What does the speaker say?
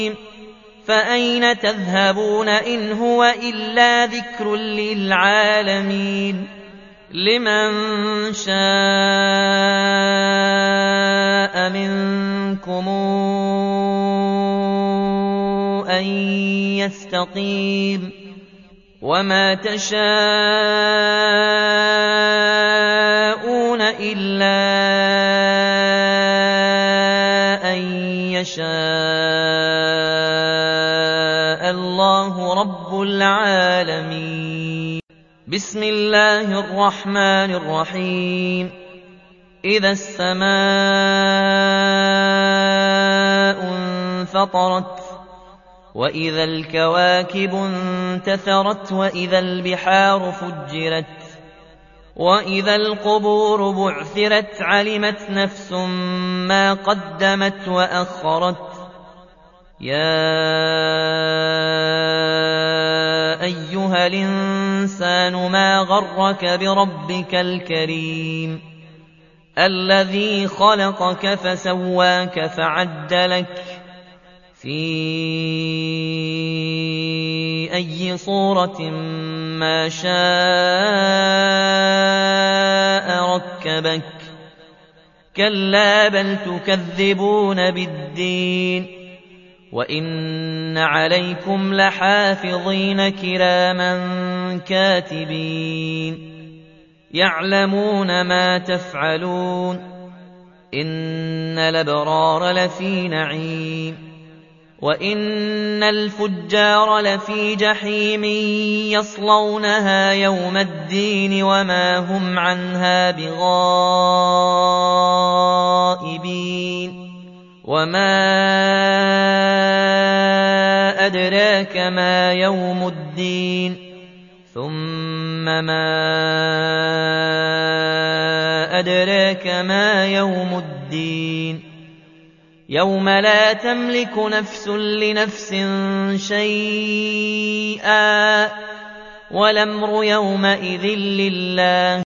فأين تذهبون إن هو إلا ذكر للعالمين لمن شاء منكم أن يستقيم وما تشاءون إلا أن يشاء الله رب العالمين. بسم الله الرحمن الرحيم. إذا السماء انفطرت وإذا الكواكب انتثرت وإذا البحار فجرت وإذا القبور بعثرت علمت نفس ما قدمت وأخرت يا أيها الإنسان ما غرك بربك الكريم الذي خلقك فسواك فعدلك في أي صورة ما شاء ركبك كلا بل تكذبون بالدين وإن عليكم لحافظين كراما كاتبين يعلمون ما تفعلون إن الأبرار لفي نعيم وإن الفجار لفي جحيم يصلونها يوم الدين وما هم عنها بغائبين وما أدراك ما يوم الدين ثم ما أدراك ما يوم الدين يوم لا تملك نفس لنفس شيئا والأمر يومئذ لله